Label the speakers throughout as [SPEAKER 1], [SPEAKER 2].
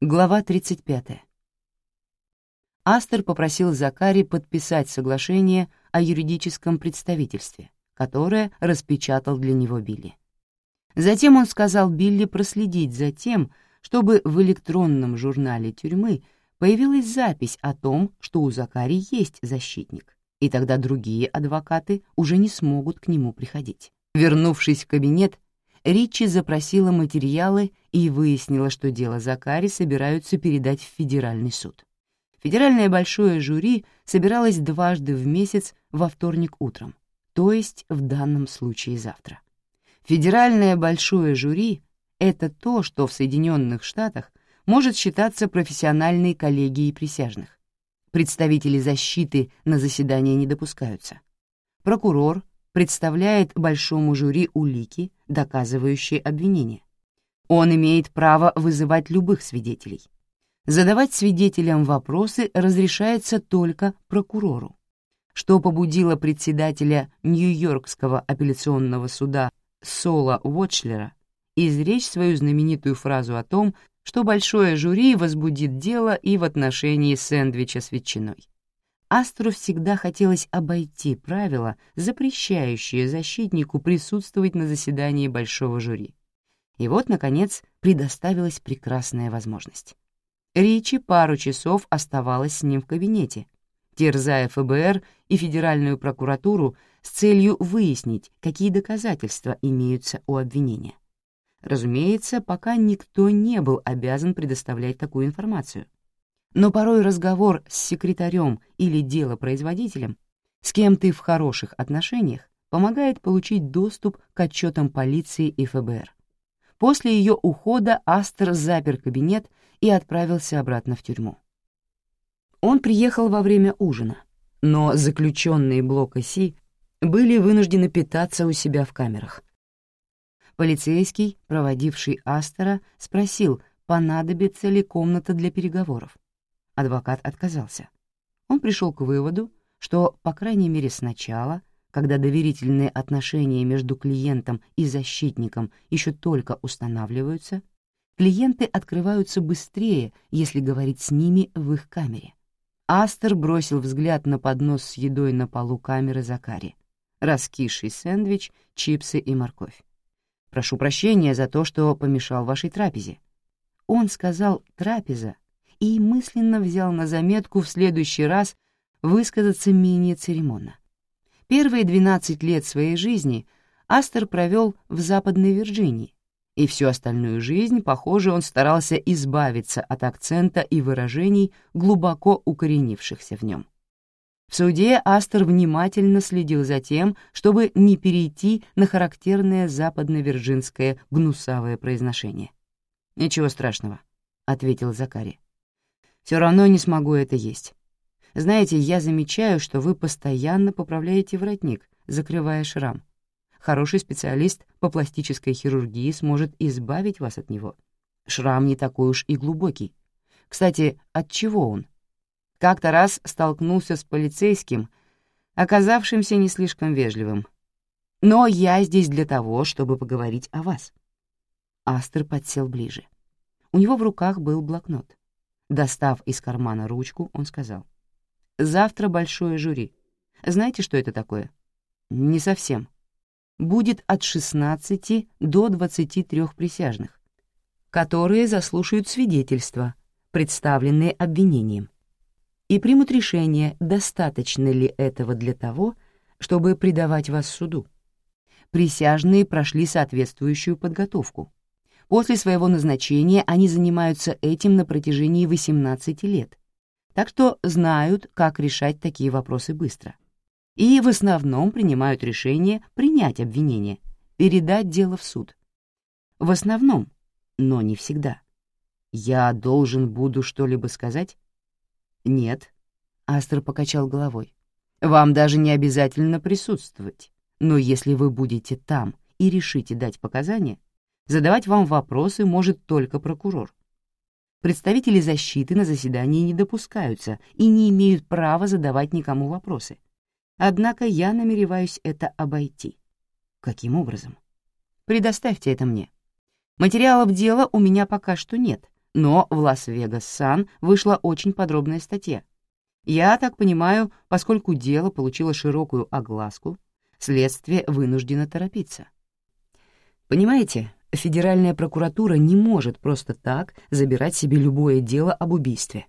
[SPEAKER 1] Глава 35. Астер попросил Закари подписать соглашение о юридическом представительстве, которое распечатал для него Билли. Затем он сказал Билли проследить за тем, чтобы в электронном журнале тюрьмы появилась запись о том, что у Закари есть защитник, и тогда другие адвокаты уже не смогут к нему приходить. Вернувшись в кабинет, Ричи запросила материалы и выяснила, что дело Закари собираются передать в федеральный суд. Федеральное большое жюри собиралось дважды в месяц во вторник утром, то есть в данном случае завтра. Федеральное большое жюри — это то, что в Соединенных Штатах может считаться профессиональной коллегией присяжных. Представители защиты на заседание не допускаются. Прокурор представляет большому жюри улики, доказывающие обвинение. Он имеет право вызывать любых свидетелей. Задавать свидетелям вопросы разрешается только прокурору. Что побудило председателя Нью-Йоркского апелляционного суда Сола Уотчлера изречь свою знаменитую фразу о том, что большое жюри возбудит дело и в отношении сэндвича с ветчиной. Астеру всегда хотелось обойти правила, запрещающие защитнику присутствовать на заседании большого жюри. И вот, наконец, предоставилась прекрасная возможность. Ричи пару часов оставалась с ним в кабинете, терзая ФБР и Федеральную прокуратуру с целью выяснить, какие доказательства имеются у обвинения. Разумеется, пока никто не был обязан предоставлять такую информацию. Но порой разговор с секретарем или делопроизводителем, с кем ты в хороших отношениях, помогает получить доступ к отчетам полиции и ФБР. После ее ухода Астер запер кабинет и отправился обратно в тюрьму. Он приехал во время ужина, но заключенные блока Си были вынуждены питаться у себя в камерах. Полицейский, проводивший Астера, спросил, понадобится ли комната для переговоров. Адвокат отказался. Он пришел к выводу, что, по крайней мере сначала, когда доверительные отношения между клиентом и защитником еще только устанавливаются, клиенты открываются быстрее, если говорить с ними в их камере. Астер бросил взгляд на поднос с едой на полу камеры Закари, раскисший сэндвич, чипсы и морковь. «Прошу прощения за то, что помешал вашей трапезе». Он сказал «трапеза» и мысленно взял на заметку в следующий раз высказаться менее церемонно. Первые 12 лет своей жизни Астер провел в Западной Вирджинии, и всю остальную жизнь, похоже, он старался избавиться от акцента и выражений, глубоко укоренившихся в нем. В суде Астер внимательно следил за тем, чтобы не перейти на характерное западно-вирджинское гнусавое произношение. «Ничего страшного», — ответил Закари. «Все равно не смогу это есть. Знаете, я замечаю, что вы постоянно поправляете воротник, закрывая шрам. Хороший специалист по пластической хирургии сможет избавить вас от него. Шрам не такой уж и глубокий. Кстати, от чего он? Как-то раз столкнулся с полицейским, оказавшимся не слишком вежливым. Но я здесь для того, чтобы поговорить о вас». Астер подсел ближе. У него в руках был блокнот. Достав из кармана ручку, он сказал: «Завтра большое жюри. Знаете, что это такое?» «Не совсем. Будет от 16 до 23 присяжных, которые заслушают свидетельства, представленные обвинением, и примут решение, достаточно ли этого для того, чтобы предавать вас суду. Присяжные прошли соответствующую подготовку. После своего назначения они занимаются этим на протяжении 18 лет, так что знают, как решать такие вопросы быстро. И в основном принимают решение принять обвинение, передать дело в суд. В основном, но не всегда. Я должен буду что-либо сказать? Нет. Астер покачал головой. Вам даже не обязательно присутствовать, но если вы будете там и решите дать показания, задавать вам вопросы может только прокурор. Представители защиты на заседании не допускаются и не имеют права задавать никому вопросы. Однако я намереваюсь это обойти. Каким образом? Предоставьте это мне. Материалов дела у меня пока что нет, Но в «Лас-Вегас Сан» вышла очень подробная статья. Я так понимаю, поскольку дело получило широкую огласку, следствие вынуждено торопиться. Понимаете, Федеральная прокуратура не может просто так забирать себе любое дело об убийстве.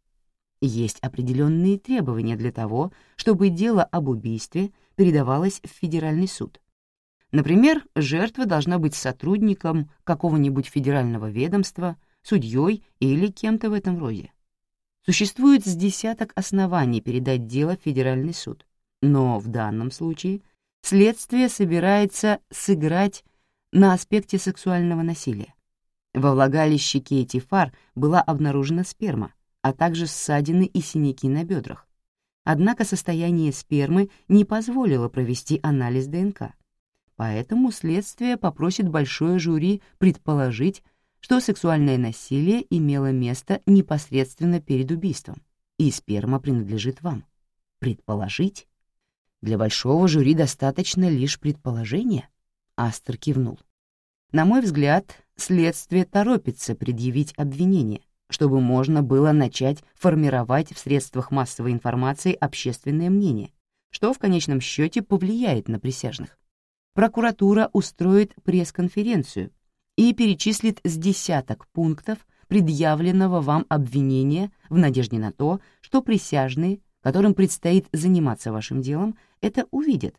[SPEAKER 1] Есть определенные требования для того, чтобы дело об убийстве передавалось в Федеральный суд. Например, жертва должна быть сотрудником какого-нибудь федерального ведомства, судьей или кем-то в этом роде. Существует с десяток оснований передать дело в Федеральный суд, но в данном случае следствие собирается сыграть на аспекте сексуального насилия. Во влагалище Кейти Фарр была обнаружена сперма, а также ссадины и синяки на бедрах. Однако состояние спермы не позволило провести анализ ДНК. Поэтому следствие попросит большое жюри предположить, что сексуальное насилие имело место непосредственно перед убийством, и сперма принадлежит вам. Предположить? Для большого жюри достаточно лишь предположения? Астер кивнул. На мой взгляд, следствие торопится предъявить обвинение, чтобы можно было начать формировать в средствах массовой информации общественное мнение, что в конечном счете повлияет на присяжных. Прокуратура устроит пресс-конференцию и перечислит с десяток пунктов предъявленного вам обвинения в надежде на то, что присяжные, которым предстоит заниматься вашим делом, это увидят.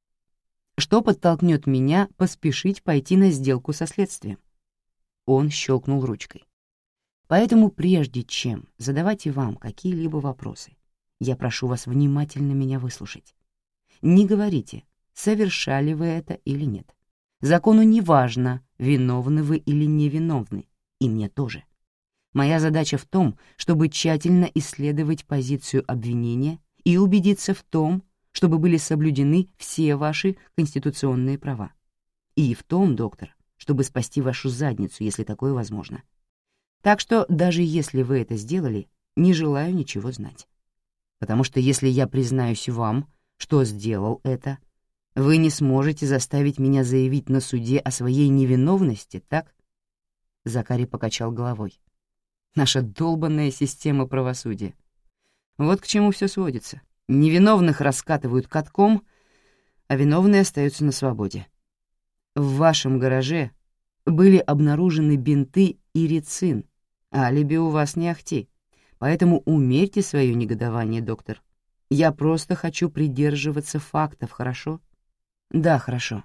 [SPEAKER 1] Что подтолкнет меня поспешить пойти на сделку со следствием? Он щелкнул ручкой. Поэтому прежде чем задавать и вам какие-либо вопросы, я прошу вас внимательно меня выслушать. Не говорите, совершали вы это или нет. Закону не важно, виновны вы или невиновны, и мне тоже. Моя задача в том, чтобы тщательно исследовать позицию обвинения и убедиться в том, чтобы были соблюдены все ваши конституционные права. И в том, доктор, чтобы спасти вашу задницу, если такое возможно. Так что даже если вы это сделали, не желаю ничего знать. Потому что если я признаюсь вам, что сделал это, вы не сможете заставить меня заявить на суде о своей невиновности, так? Закари покачал головой. Наша долбанная система правосудия. Вот к чему все сводится. Невиновных раскатывают катком, а виновные остаются на свободе. В вашем гараже были обнаружены бинты и рицин, а алиби у вас не ахти, поэтому умерьте свое негодование, доктор. Я просто хочу придерживаться фактов, хорошо? Да, хорошо.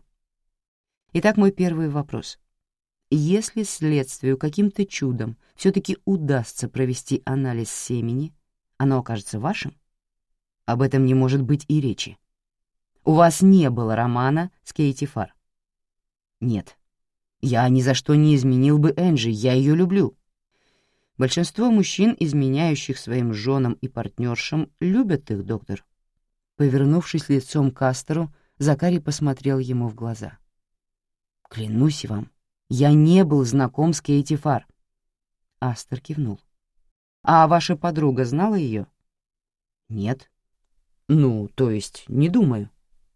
[SPEAKER 1] Итак, мой первый вопрос. Если следствию каким-то чудом все-таки удастся провести анализ семени, оно окажется вашим? Об этом не может быть и речи. У вас не было романа с Кейти Фарр? Нет. Я ни за что не изменил бы Энджи, я ее люблю. Большинство мужчин, изменяющих своим женам и партнершам, любят их, доктор. Повернувшись лицом к Астеру, Закари посмотрел ему в глаза. Клянусь вам, я не был знаком с Кейти Фарр. Астер кивнул. А ваша подруга знала ее? Нет. Ну, то есть, не думаю.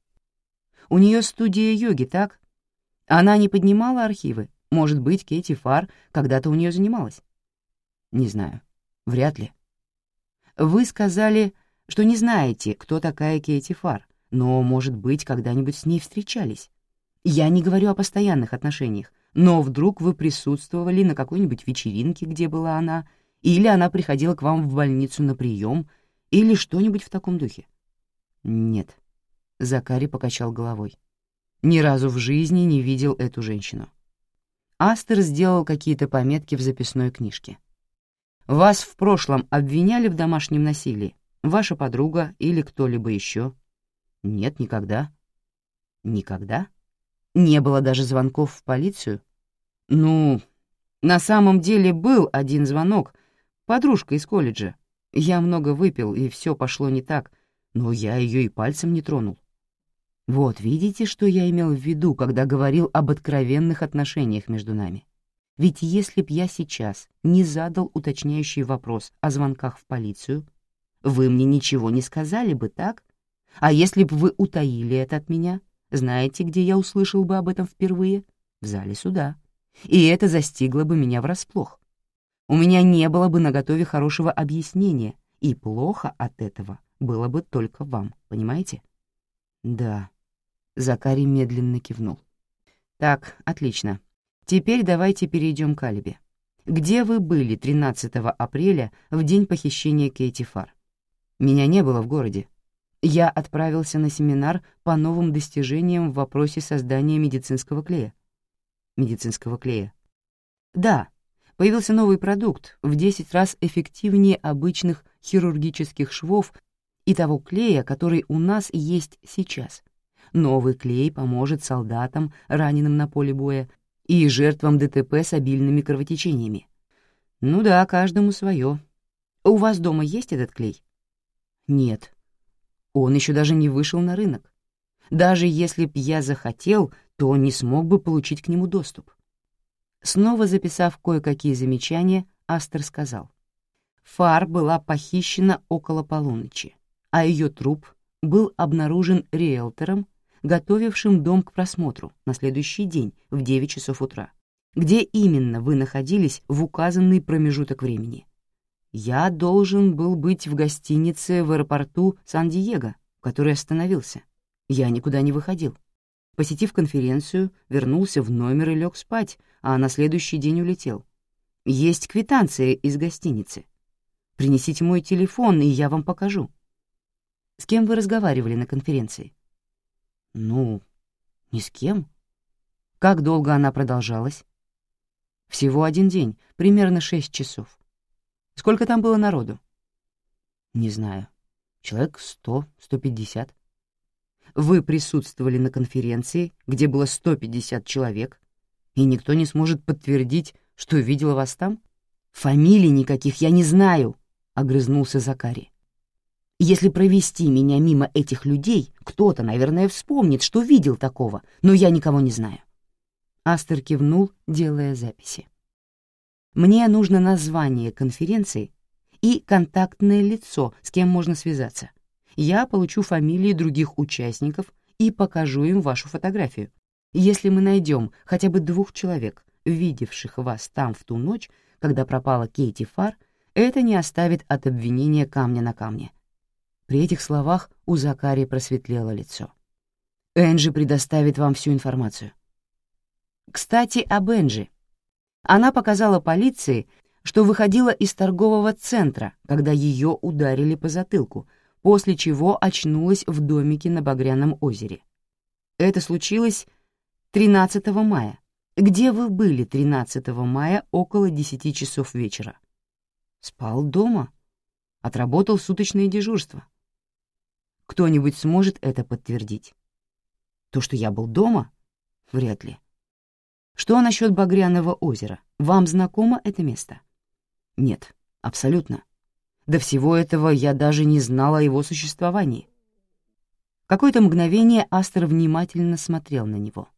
[SPEAKER 1] У нее студия йоги, так? Она не поднимала архивы. Может быть, Кейти Фарр когда-то у нее занималась? Не знаю. Вряд ли. Вы сказали, что не знаете, кто такая Кейти Фарр, но, может быть, когда-нибудь с ней встречались. Я не говорю о постоянных отношениях, но вдруг вы присутствовали на какой-нибудь вечеринке, где была она, или она приходила к вам в больницу на прием, или что-нибудь в таком духе. Нет. Закари покачал головой. Ни разу в жизни не видел эту женщину. Астер сделал какие-то пометки в записной книжке. Вас в прошлом обвиняли в домашнем насилии? Ваша подруга или кто-либо еще? Нет, никогда. Никогда? Не было даже звонков в полицию? Ну, на самом деле был один звонок. Подружка из колледжа. Я много выпил, и все пошло не так, но я ее и пальцем не тронул. Вот видите, что я имел в виду, когда говорил об откровенных отношениях между нами? Ведь если б я сейчас не задал уточняющий вопрос о звонках в полицию, вы мне ничего не сказали бы, так? А если бы вы утаили это от меня, знаете, где я услышал бы об этом впервые? В зале суда. И это застигло бы меня врасплох. У меня не было бы наготове хорошего объяснения, и плохо от этого было бы только вам, понимаете? Да. Закари медленно кивнул. Так, отлично. Теперь давайте перейдем к алиби. Где вы были 13 апреля в день похищения Кейти Фар? Меня не было в городе. Я отправился на семинар по новым достижениям в вопросе создания медицинского клея. Медицинского клея. Да, появился новый продукт, в 10 раз эффективнее обычных хирургических швов и того клея, который у нас есть сейчас. Новый клей поможет солдатам, раненым на поле боя, и жертвам ДТП с обильными кровотечениями. Ну да, каждому свое. У вас дома есть этот клей? Нет. Он еще даже не вышел на рынок. Даже если б я захотел, то не смог бы получить к нему доступ. Снова записав кое-какие замечания, Астер сказал. Фар была похищена около полуночи, а ее труп был обнаружен риэлтором, готовившим дом к просмотру на следующий день в 9 часов утра. Где именно вы находились в указанный промежуток времени? Я должен был быть в гостинице в аэропорту Сан-Диего, в которой остановился. Я никуда не выходил. Посетив конференцию, вернулся в номер и лег спать, а на следующий день улетел. Есть квитанция из гостиницы. Принесите мой телефон, и я вам покажу. С кем вы разговаривали на конференции? Ну, ни с кем. Как долго она продолжалась? Всего 1 день, примерно 6 часов. Сколько там было народу? Не знаю. Человек 100-150. Вы присутствовали на конференции, где было 150 человек, и никто не сможет подтвердить, что видел вас там? Фамилий никаких я не знаю, — огрызнулся Закари. Если провести меня мимо этих людей, кто-то, наверное, вспомнит, что видел такого, но я никого не знаю. Астер кивнул, делая записи. Мне нужно название конференции и контактное лицо, с кем можно связаться. Я получу фамилии других участников и покажу им вашу фотографию. Если мы найдем хотя бы 2 человек, видевших вас там в ту ночь, когда пропала Кейти Фар, это не оставит от обвинения камня на камне. При этих словах у Закари просветлело лицо. Энджи предоставит вам всю информацию. Кстати, об Энджи. Она показала полиции, что выходила из торгового центра, когда ее ударили по затылку, после чего очнулась в домике на Багряном озере. Это случилось 13 мая. Где вы были 13 мая около 10 часов вечера? Спал дома. Отработал суточное дежурство. Кто-нибудь сможет это подтвердить? То, что я был дома? Вряд ли. Что насчет Багряного озера? Вам знакомо это место? Нет, абсолютно. До всего этого я даже не знала о его существовании. Какое-то мгновение Астер внимательно смотрел на него.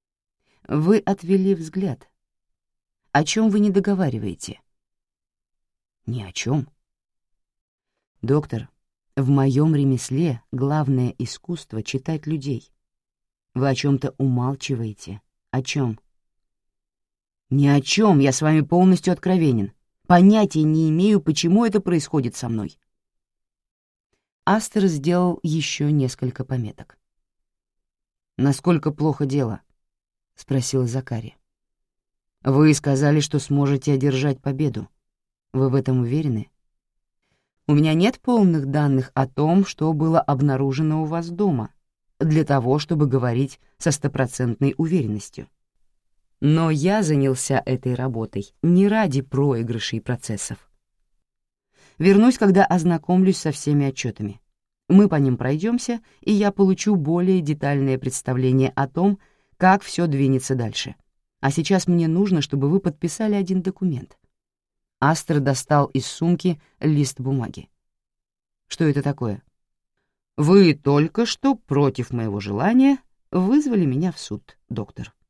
[SPEAKER 1] Вы отвели взгляд. О чем вы не договариваете? Ни о чем. Доктор, в моем ремесле главное искусство — читать людей. Вы о чем-то умалчиваете. О чем? Ни о чем, я с вами полностью откровенен. Понятия не имею, почему это происходит со мной. Астер сделал еще несколько пометок. «Насколько плохо дело?» — спросил Закари. «Вы сказали, что сможете одержать победу. Вы в этом уверены?» «У меня нет полных данных о том, что было обнаружено у вас дома, для того, чтобы говорить со 100% уверенностью. Но я занялся этой работой не ради проигрышей процессов. Вернусь, когда ознакомлюсь со всеми отчетами. Мы по ним пройдемся, и я получу более детальное представление о том, как все двинется дальше. А сейчас мне нужно, чтобы вы подписали один документ». Астер достал из сумки лист бумаги. «Что это такое?» «Вы только что, против моего желания, вызвали меня в суд, доктор».